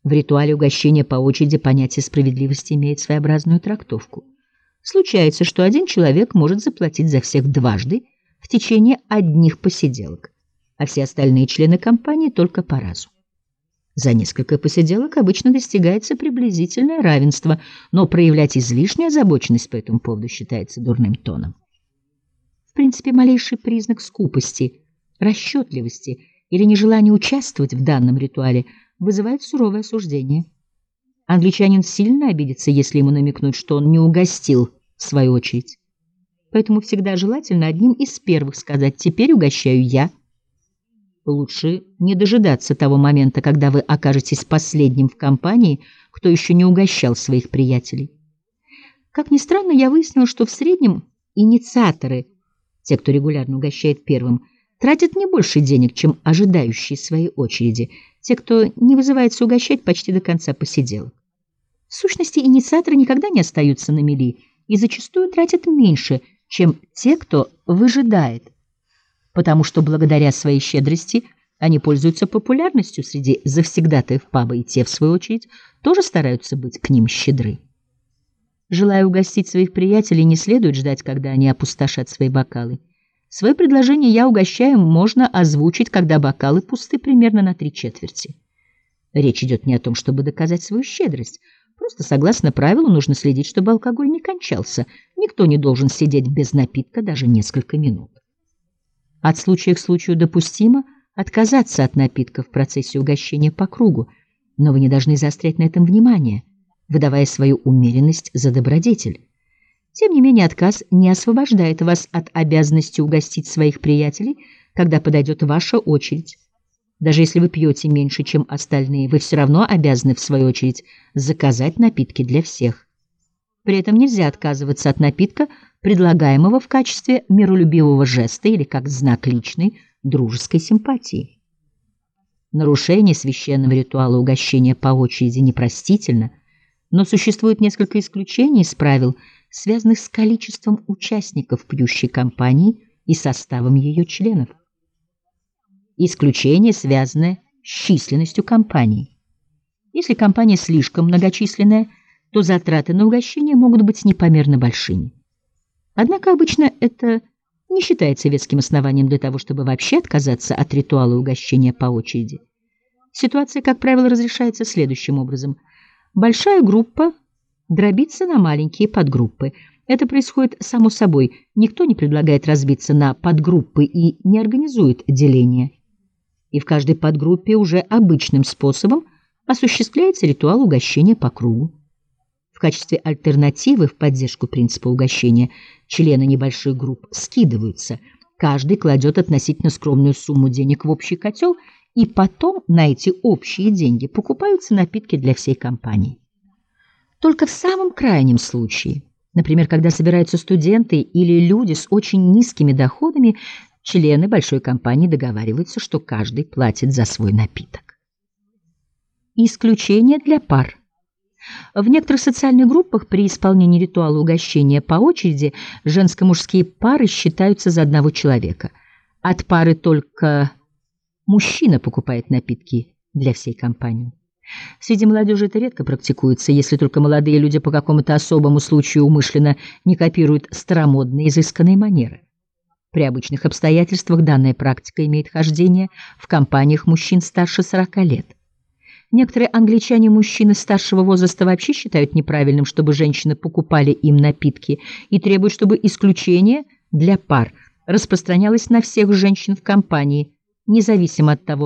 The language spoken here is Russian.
В ритуале угощения по очереди понятие справедливости имеет своеобразную трактовку. Случается, что один человек может заплатить за всех дважды в течение одних посиделок, а все остальные члены компании только по разу. За несколько посиделок обычно достигается приблизительное равенство, но проявлять излишнюю озабоченность по этому поводу считается дурным тоном. В принципе, малейший признак скупости, расчетливости или нежелания участвовать в данном ритуале вызывает суровое осуждение. Англичанин сильно обидится, если ему намекнуть, что он не угостил в свою очередь. Поэтому всегда желательно одним из первых сказать: «Теперь угощаю я». Лучше не дожидаться того момента, когда вы окажетесь последним в компании, кто еще не угощал своих приятелей. Как ни странно, я выяснила, что в среднем инициаторы, те, кто регулярно угощает первым, тратят не больше денег, чем ожидающие своей очереди, те, кто не вызывается угощать почти до конца посиделок. В сущности, инициаторы никогда не остаются на мели и зачастую тратят меньше, чем те, кто выжидает, потому что благодаря своей щедрости они пользуются популярностью среди завсегдатаев паба, и те, в свою очередь, тоже стараются быть к ним щедры. Желая угостить своих приятелей, не следует ждать, когда они опустошат свои бокалы. Свое предложение «я угощаю» можно озвучить, когда бокалы пусты примерно на 3/4. Речь идет не о том, чтобы доказать свою щедрость. Просто, согласно правилу, нужно следить, чтобы алкоголь не кончался. Никто не должен сидеть без напитка даже несколько минут. От случая к случаю допустимо отказаться от напитка в процессе угощения по кругу, но вы не должны заострять на этом внимание, выдавая свою умеренность за добродетель. Тем не менее, отказ не освобождает вас от обязанности угостить своих приятелей, когда подойдет ваша очередь. Даже если вы пьете меньше, чем остальные, вы все равно обязаны, в свою очередь, заказать напитки для всех. При этом нельзя отказываться от напитка, предлагаемого в качестве миролюбивого жеста или как знак личной дружеской симпатии. Нарушение священного ритуала угощения по очереди непростительно, но существует несколько исключений из правил, связанных с количеством участников пьющей компании и составом ее членов. Исключение, связанное с численностью компании. Если компания слишком многочисленная, то затраты на угощение могут быть непомерно большими. Однако обычно это не считается веским основанием для того, чтобы вообще отказаться от ритуала угощения по очереди. Ситуация, как правило, разрешается следующим образом. Большая группа дробится на маленькие подгруппы. Это происходит само собой. Никто не предлагает разбиться на подгруппы и не организует деление. И в каждой подгруппе уже обычным способом осуществляется ритуал угощения по кругу. В качестве альтернативы в поддержку принципа угощения члены небольших групп скидываются. Каждый кладет относительно скромную сумму денег в общий котел, и потом на эти общие деньги покупаются напитки для всей компании. Только в самом крайнем случае, например, когда собираются студенты или люди с очень низкими доходами, члены большой компании договариваются, что каждый платит за свой напиток. Исключение для пар. В некоторых социальных группах при исполнении ритуала угощения по очереди женско-мужские пары считаются за одного человека. От пары только мужчина покупает напитки для всей компании. Среди молодежи это редко практикуется, если только молодые люди по какому-то особому случаю умышленно не копируют старомодные изысканные манеры. При обычных обстоятельствах данная практика имеет хождение в компаниях мужчин старше 40 лет. Некоторые англичане-мужчины старшего возраста вообще считают неправильным, чтобы женщины покупали им напитки, и требуют, чтобы исключение для пар распространялось на всех женщин в компании, независимо от того,